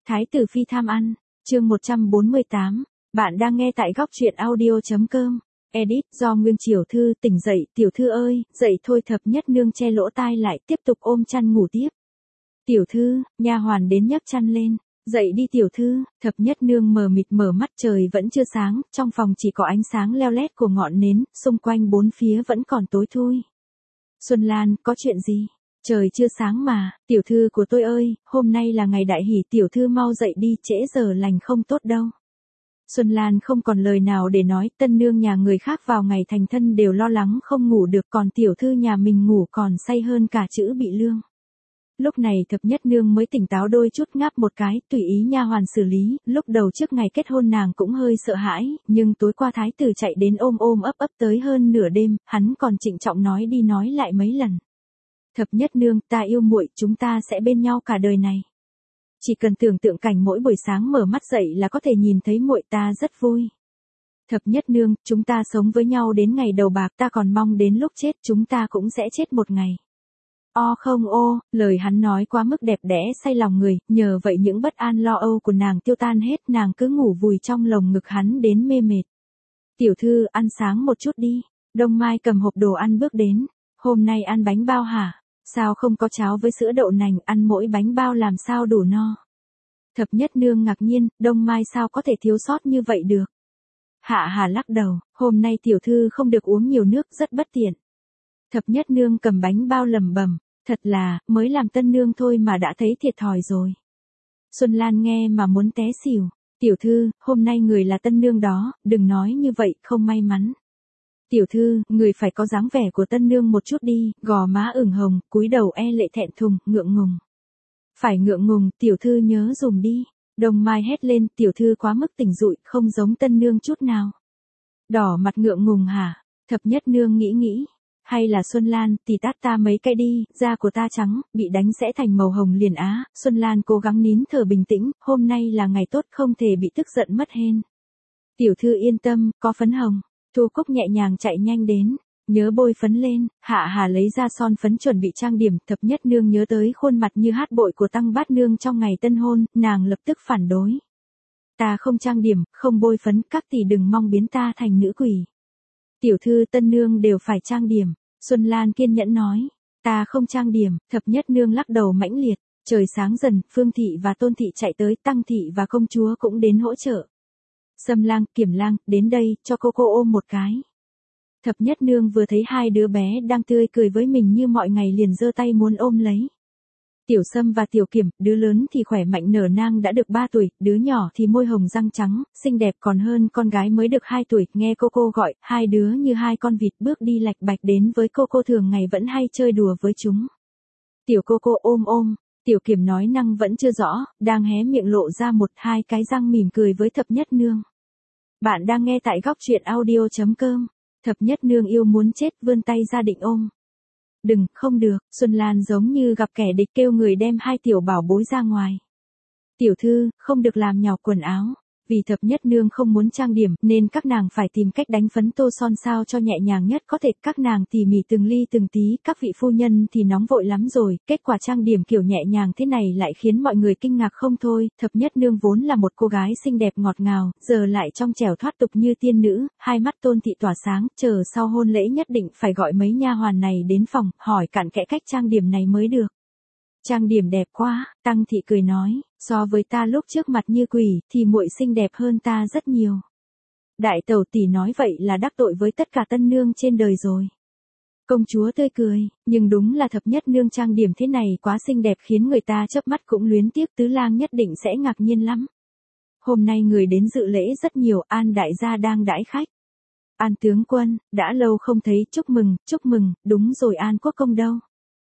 Thái tử phi tham ăn, chương 148, bạn đang nghe tại góc truyện audio.com. Edit do Nguyên Chiểu Thư. Tỉnh dậy, tiểu thư ơi, dậy thôi. Thập nhất nương che lỗ tai lại, tiếp tục ôm chăn ngủ tiếp. Tiểu thư, nha hoàn đến nhấc chăn lên. Dậy đi tiểu thư. Thập nhất nương mờ mịt mở mắt, trời vẫn chưa sáng, trong phòng chỉ có ánh sáng leo lét của ngọn nến, xung quanh bốn phía vẫn còn tối thui. Xuân Lan, có chuyện gì? Trời chưa sáng mà, tiểu thư của tôi ơi, hôm nay là ngày đại hỷ, tiểu thư mau dậy đi, trễ giờ lành không tốt đâu. Xuân Lan không còn lời nào để nói, tân nương nhà người khác vào ngày thành thân đều lo lắng không ngủ được, còn tiểu thư nhà mình ngủ còn say hơn cả chữ bị lương. Lúc này thập nhất nương mới tỉnh táo đôi chút, ngáp một cái, tùy ý nha hoàn xử lý. Lúc đầu trước ngày kết hôn nàng cũng hơi sợ hãi, nhưng tối qua thái tử chạy đến ôm ôm ấp ấp tới hơn nửa đêm, hắn còn trịnh trọng nói đi nói lại mấy lần. Thập nhất nương, ta yêu muội, chúng ta sẽ bên nhau cả đời này. Chỉ cần tưởng tượng cảnh mỗi buổi sáng mở mắt dậy là có thể nhìn thấy muội, ta rất vui. Thập nhất nương, chúng ta sống với nhau đến ngày đầu bạc, ta còn mong đến lúc chết chúng ta cũng sẽ chết một ngày. O không ô, lời hắn nói quá mức đẹp đẽ say lòng người, nhờ vậy những bất an lo âu của nàng tiêu tan hết, nàng cứ ngủ vùi trong lồng ngực hắn đến mê mệt. Tiểu thư, ăn sáng một chút đi. Đông Mai cầm hộp đồ ăn bước đến. Hôm nay ăn bánh bao hả? Sao không có cháo với sữa đậu nành, ăn mỗi bánh bao làm sao đủ no? Thập nhất nương ngạc nhiên, Đông Mai sao có thể thiếu sót như vậy được? Hạ Hà lắc đầu, hôm nay tiểu thư không được uống nhiều nước, rất bất tiện. Thập nhất nương cầm bánh bao lẩm bẩm, thật là, mới làm tân nương thôi mà đã thấy thiệt thòi rồi. Xuân Lan nghe mà muốn té xỉu, tiểu thư, hôm nay người là tân nương đó, đừng nói như vậy, không may mắn. Tiểu thư, người phải có dáng vẻ của tân nương một chút đi, gò má ửng hồng, cúi đầu e lệ thẹn thùng, ngượng ngùng. Phải ngượng ngùng, tiểu thư nhớ dùm đi. Đông Mai hét lên, tiểu thư quá mức tỉnh dụi, không giống tân nương chút nào. Đỏ mặt ngượng ngùng hả? Thập nhất nương nghĩ. Hay là Xuân Lan, thì tát ta mấy cái đi, da của ta trắng, bị đánh sẽ thành màu hồng liền á. Xuân Lan cố gắng nín thở bình tĩnh, hôm nay là ngày tốt, không thể bị tức giận mất hên. Tiểu thư yên tâm, có phấn hồng. Thu Cúc nhẹ nhàng chạy nhanh đến, nhớ bôi phấn lên. Hạ Hà lấy ra son phấn chuẩn bị trang điểm. Thập nhất nương nhớ tới khuôn mặt như hát bội của Tăng Bát Nương trong ngày tân hôn, nàng lập tức phản đối. Ta không trang điểm, không bôi phấn, các tỷ đừng mong biến ta thành nữ quỷ. Tiểu thư tân nương đều phải trang điểm. Xuân Lan kiên nhẫn nói, ta không trang điểm. Thập nhất nương lắc đầu mãnh liệt. Trời sáng dần, Phương thị và Tôn thị chạy tới, Tăng thị và công chúa cũng đến hỗ trợ. Sâm lang, Kiểm lang, đến đây, cho cô ôm một cái. Thập nhất nương vừa thấy hai đứa bé đang tươi cười với mình như mọi ngày liền giơ tay muốn ôm lấy. Tiểu Sâm và Tiểu Kiểm, đứa lớn thì khỏe mạnh nở nang đã được 3 tuổi, đứa nhỏ thì môi hồng răng trắng, xinh đẹp còn hơn con gái mới được 2 tuổi, nghe cô gọi, hai đứa như hai con vịt bước đi lạch bạch đến với cô thường ngày vẫn hay chơi đùa với chúng. Tiểu cô ôm. Tiểu Kiểm nói năng vẫn chưa rõ, đang hé miệng lộ ra một hai cái răng mỉm cười với thập nhất nương. Bạn đang nghe tại góc truyện audio.com. Thập nhất nương yêu muốn chết vươn tay ra định ôm. Đừng, không được. Xuân Lan giống như gặp kẻ địch kêu người đem hai tiểu bảo bối ra ngoài. Tiểu thư, không được làm nhào quần áo. Vì thập nhất nương không muốn trang điểm nên các nàng phải tìm cách đánh phấn tô son sao cho nhẹ nhàng nhất có thể. Các nàng tỉ mỉ từng ly từng tí, các vị phu nhân thì nóng vội lắm rồi. Kết quả trang điểm kiểu nhẹ nhàng thế này lại khiến mọi người kinh ngạc không thôi. Thập nhất nương vốn là một cô gái xinh đẹp ngọt ngào, giờ lại trong trẻo thoát tục như tiên nữ. Hai mắt Tôn thị tỏa sáng, chờ sau hôn lễ nhất định phải gọi mấy nha hoàn này đến phòng, hỏi cặn kẽ cách trang điểm này mới được. Trang điểm đẹp quá, Tăng thị cười nói, so với ta lúc trước mặt như quỷ, thì muội xinh đẹp hơn ta rất nhiều. Đại tẩu tỷ nói vậy là đắc tội với tất cả tân nương trên đời rồi. Công chúa tươi cười, nhưng đúng là thập nhất nương trang điểm thế này quá xinh đẹp khiến người ta chớp mắt cũng luyến tiếc. Tứ lang nhất định sẽ ngạc nhiên lắm. Hôm nay người đến dự lễ rất nhiều, An đại gia đang đãi khách. An tướng quân, đã lâu không thấy, chúc mừng, đúng rồi An quốc công đâu.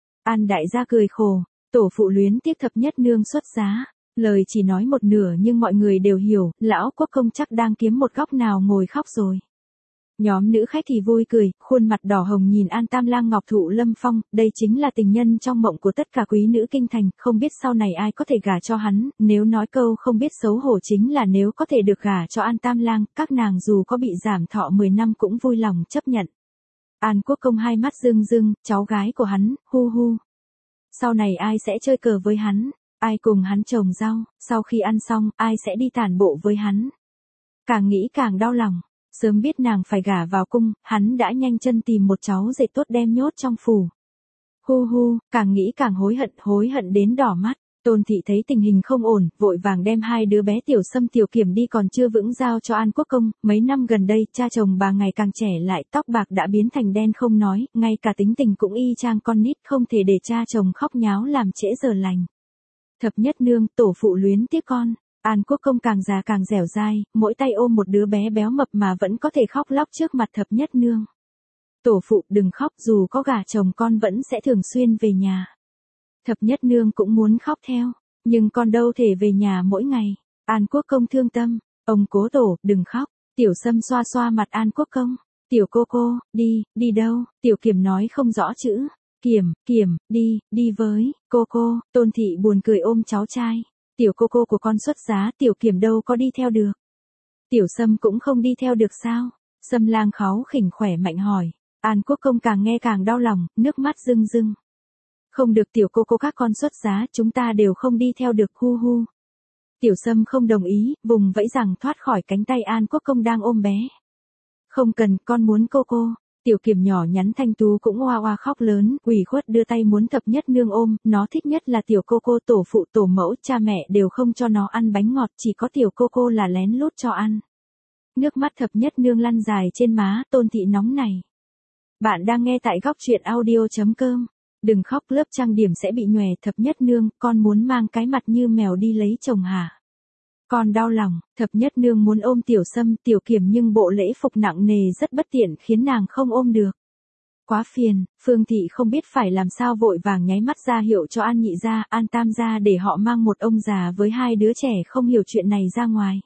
An đại gia cười khổ. Tổ phụ luyến tiếc thập nhất nương xuất giá, lời chỉ nói một nửa nhưng mọi người đều hiểu, lão quốc công chắc đang kiếm một góc nào ngồi khóc rồi. Nhóm nữ khách thì vui cười, khuôn mặt đỏ hồng nhìn An Tam Lang Ngọc Thụ Lâm Phong, đây chính là tình nhân trong mộng của tất cả quý nữ kinh thành, không biết sau này ai có thể gả cho hắn, nếu nói câu không biết xấu hổ chính là nếu có thể được gả cho An Tam Lang, các nàng dù có bị giảm thọ 10 năm cũng vui lòng chấp nhận. An quốc công hai mắt rưng rưng, cháu gái của hắn, hu hu. Sau này ai sẽ chơi cờ với hắn? Ai cùng hắn trồng rau, sau khi ăn xong, ai sẽ đi tản bộ với hắn. Càng nghĩ càng đau lòng, sớm biết nàng phải gả vào cung, hắn đã nhanh chân tìm một cháu rể tốt đem nhốt trong phủ. Hu hu, càng nghĩ càng hối hận đến đỏ mắt. Tôn thị thấy tình hình không ổn, vội vàng đem hai đứa bé Tiểu Sâm Tiểu Kiểm đi còn chưa vững giao cho An Quốc Công. Mấy năm gần đây, cha chồng bà ngày càng trẻ lại, tóc bạc đã biến thành đen không nói, ngay cả tính tình cũng y chang con nít, không thể để cha chồng khóc nháo làm trễ giờ lành. Thập nhất nương, tổ phụ luyến tiếc con. An Quốc Công càng già càng dẻo dai, mỗi tay ôm một đứa bé béo mập mà vẫn có thể khóc lóc trước mặt thập nhất nương. Tổ phụ đừng khóc, dù có gả chồng con vẫn sẽ thường xuyên về nhà. Thập nhất nương cũng muốn khóc theo, nhưng con đâu thể về nhà mỗi ngày. An Quốc Công thương tâm, ông cố tổ, đừng khóc. Tiểu Sâm xoa xoa mặt An Quốc Công. Tiểu cô, đi đâu? Tiểu Kiểm nói không rõ chữ. Kiểm, đi với, cô, Tôn thị buồn cười ôm cháu trai. Tiểu cô của con xuất giá, Tiểu Kiểm đâu có đi theo được. Tiểu Sâm cũng không đi theo được sao? Sâm lang kháu khỉnh khỏe mạnh hỏi. An Quốc Công càng nghe càng đau lòng, nước mắt rưng rưng. Không được tiểu cô các con xuất giá, chúng ta đều không đi theo được, hu hu. Tiểu Sâm không đồng ý, vùng vẫy rằng thoát khỏi cánh tay An Quốc Công đang ôm bé. Không cần, con muốn cô. Tiểu Kiểm nhỏ nhắn thanh tú cũng oa oa khóc lớn, ủy khuất đưa tay muốn thập nhất nương ôm, nó thích nhất là tiểu cô, tổ phụ tổ mẫu, cha mẹ đều không cho nó ăn bánh ngọt, chỉ có tiểu cô là lén lút cho ăn. Nước mắt thập nhất nương lăn dài trên má, Tôn thị nóng này. Bạn đang nghe tại góc truyện audio.com. Đừng khóc, lớp trang điểm sẽ bị nhòe. Thập nhất nương, con muốn mang cái mặt như mèo đi lấy chồng hả? Con đau lòng. Thập nhất nương muốn ôm Tiểu Sâm Tiểu Kiểm nhưng bộ lễ phục nặng nề rất bất tiện khiến nàng không ôm được. Quá phiền. Phương thị không biết phải làm sao vội vàng nháy mắt ra hiệu cho An Nhị gia, An Tam gia để họ mang một ông già với hai đứa trẻ không hiểu chuyện này ra ngoài.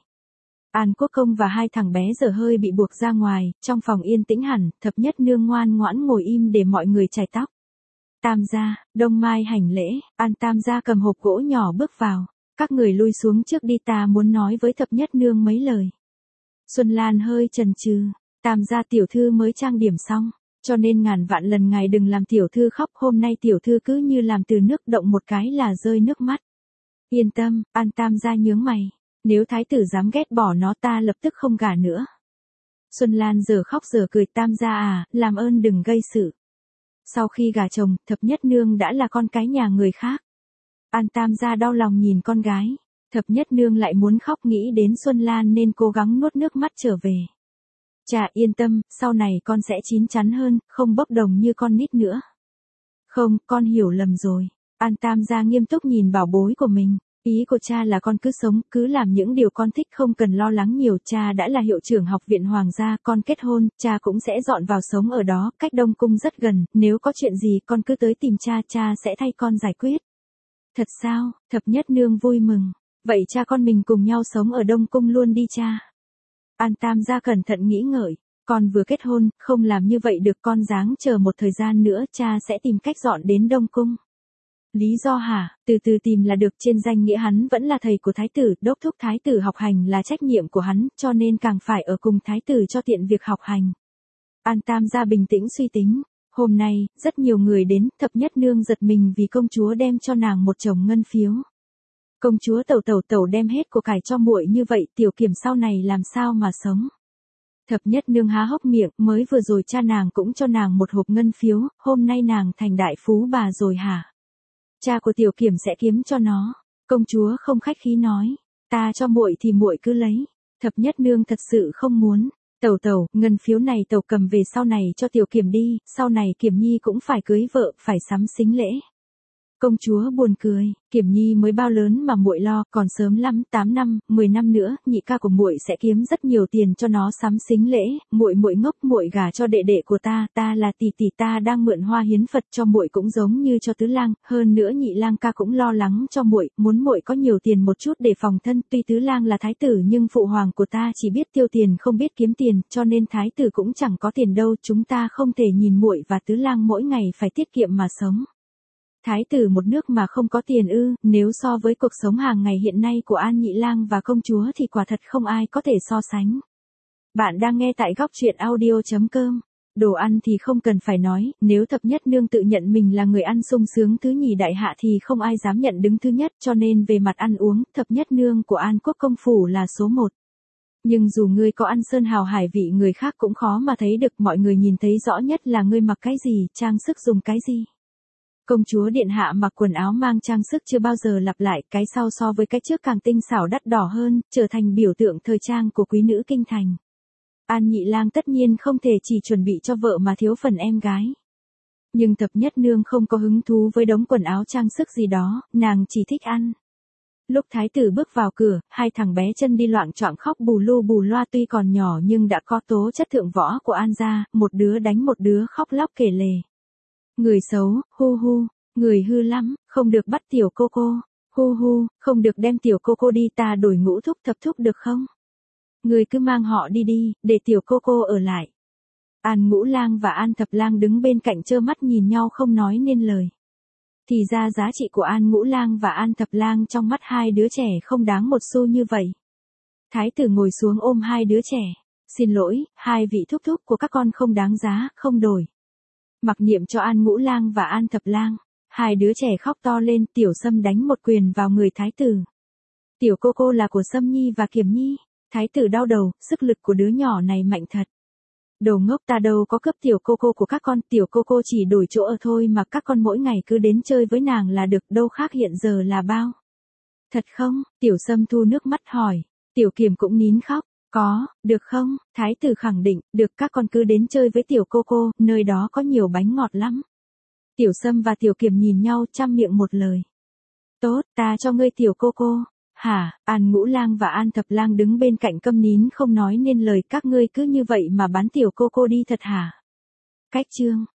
An Quốc Công và hai thằng bé giờ hơi bị buộc ra ngoài, trong phòng yên tĩnh hẳn, thập nhất nương ngoan ngoãn ngồi im để mọi người chải tóc. Tam gia, Đông Mai hành lễ, An Tam gia cầm hộp gỗ nhỏ bước vào. Các người lui xuống trước đi, ta muốn nói với thập nhất nương mấy lời. Xuân Lan hơi chần chừ, Tam gia tiểu thư mới trang điểm xong, cho nên ngàn vạn lần ngài đừng làm tiểu thư khóc, hôm nay tiểu thư cứ như làm từ nước, động một cái là rơi nước mắt. Yên tâm, An Tam gia nhướng mày, nếu thái tử dám ghét bỏ nó ta lập tức không gả nữa. Xuân Lan giờ khóc giờ cười, Tam gia à, làm ơn đừng gây sự. Sau khi gả chồng, thập nhất nương đã là con cái nhà người khác. An Tam gia đau lòng nhìn con gái, thập nhất nương lại muốn khóc, nghĩ đến Xuân Lan nên cố gắng nuốt nước mắt trở về. Cha yên tâm, sau này con sẽ chín chắn hơn, không bốc đồng như con nít nữa. Không, con hiểu lầm rồi. An Tam gia nghiêm túc nhìn bảo bối của mình. Ý của cha là con cứ sống, cứ làm những điều con thích, không cần lo lắng nhiều. Cha đã là hiệu trưởng học viện hoàng gia, con kết hôn, cha cũng sẽ dọn vào sống ở đó, cách Đông Cung rất gần, nếu có chuyện gì con cứ tới tìm cha, cha sẽ thay con giải quyết. Thật sao? Thập nhất nương vui mừng. Vậy cha con mình cùng nhau sống ở Đông Cung luôn đi cha. An Tam gia cẩn thận nghĩ ngợi, con vừa kết hôn, không làm như vậy được, con ráng chờ một thời gian nữa, cha sẽ tìm cách dọn đến Đông Cung. Lý do hả? Từ từ tìm là được, trên danh nghĩa hắn vẫn là thầy của thái tử, đốc thúc thái tử học hành là trách nhiệm của hắn, cho nên càng phải ở cùng thái tử cho tiện việc học hành. An Tam gia bình tĩnh suy tính, hôm nay, rất nhiều người đến, thập nhất nương giật mình vì công chúa đem cho nàng một chồng ngân phiếu. Công chúa tẩu đem hết của cải cho muội như vậy, Tiểu Kiểm sau này làm sao mà sống. Thập nhất nương há hốc miệng, mới vừa rồi cha nàng cũng cho nàng một hộp ngân phiếu, hôm nay nàng thành đại phú bà rồi hả? Cha của Tiểu Kiểm sẽ kiếm cho nó. Công chúa không khách khí nói, ta cho muội thì muội cứ lấy. Thập nhất nương thật sự không muốn. Tẩu, ngân phiếu này tẩu cầm về sau này cho Tiểu Kiểm đi, sau này Kiểm Nhi cũng phải cưới vợ, phải sắm sính lễ. Công chúa buồn cười, Kiểm Nhi mới bao lớn mà muội lo, còn sớm lắm, 8 năm, 10 năm nữa, nhị ca của muội sẽ kiếm rất nhiều tiền cho nó sắm sính lễ. Muội ngốc, muội gả cho đệ đệ của ta là tỷ tỷ, ta đang mượn hoa hiến Phật cho muội cũng giống như cho tứ lang, hơn nữa nhị lang ca cũng lo lắng cho muội, muốn muội có nhiều tiền một chút để phòng thân, tuy tứ lang là thái tử nhưng phụ hoàng của ta chỉ biết tiêu tiền không biết kiếm tiền, cho nên thái tử cũng chẳng có tiền đâu, chúng ta không thể nhìn muội và tứ lang mỗi ngày phải tiết kiệm mà sống. Thái tử một nước mà không có tiền ư? Nếu so với cuộc sống hàng ngày hiện nay của An Nhị Lang và công chúa thì quả thật không ai có thể so sánh. Bạn đang nghe tại góc truyện audio.com. Đồ ăn thì không cần phải nói, nếu thập nhất nương tự nhận mình là người ăn sung sướng thứ nhì đại hạ thì không ai dám nhận đứng thứ nhất, cho nên về mặt ăn uống, thập nhất nương của An Quốc công phủ là số một. Nhưng dù ngươi có ăn sơn hào hải vị người khác cũng khó mà thấy được, mọi người nhìn thấy rõ nhất là ngươi mặc cái gì, trang sức dùng cái gì. Công chúa điện hạ mặc quần áo mang trang sức chưa bao giờ lặp lại, cái sau so với cái trước càng tinh xảo đắt đỏ hơn, trở thành biểu tượng thời trang của quý nữ kinh thành. An Nhị Lang tất nhiên không thể chỉ chuẩn bị cho vợ mà thiếu phần em gái. Nhưng thập nhất nương không có hứng thú với đống quần áo trang sức gì đó, nàng chỉ thích ăn. Lúc thái tử bước vào cửa, hai thằng bé chân đi loạng choạng khóc bù lu bù loa, tuy còn nhỏ nhưng đã có tố chất thượng võ của An gia, một đứa đánh một đứa khóc lóc kể lể. Người xấu, hu hu, người hư lắm, không được bắt tiểu cô cô, hu hu, không được đem tiểu cô cô đi, ta đổi ngũ thúc thập thúc được không? Người cứ mang họ đi đi, để tiểu cô cô ở lại. An Ngũ Lang và An Thập Lang đứng bên cạnh trơ mắt nhìn nhau không nói nên lời. Thì ra giá trị của An Ngũ Lang và An Thập Lang trong mắt hai đứa trẻ không đáng một xu như vậy. Thái tử ngồi xuống ôm hai đứa trẻ. Xin lỗi, hai vị thúc thúc của các con không đáng giá, không đổi. Mặc niệm cho An Ngũ Lang và An Thập Lang. Hai đứa trẻ khóc to lên, Tiểu Sâm đánh một quyền vào người thái tử. Tiểu cô cô là của Sâm Nhi và Kiểm Nhi. Thái tử đau đầu, sức lực của đứa nhỏ này mạnh thật. Đồ ngốc, ta đâu có cướp tiểu cô cô của các con, tiểu cô cô chỉ đổi chỗ ở thôi mà các con mỗi ngày cứ đến chơi với nàng là được, đâu khác hiện giờ là bao. Thật không? Tiểu Sâm thu nước mắt hỏi. Tiểu Kiểm cũng nín khóc. Có, được không? Thái tử khẳng định, được, các con cứ đến chơi với tiểu cô cô, nơi đó có nhiều bánh ngọt lắm. Tiểu Sâm và Tiểu Kiểm nhìn nhau trăm miệng một lời. Tốt, ta cho ngươi tiểu cô cô. Hả? An Ngũ Lang và An Thập Lang đứng bên cạnh câm nín không nói nên lời, các ngươi cứ như vậy mà bán tiểu cô cô đi thật hả? Cách chương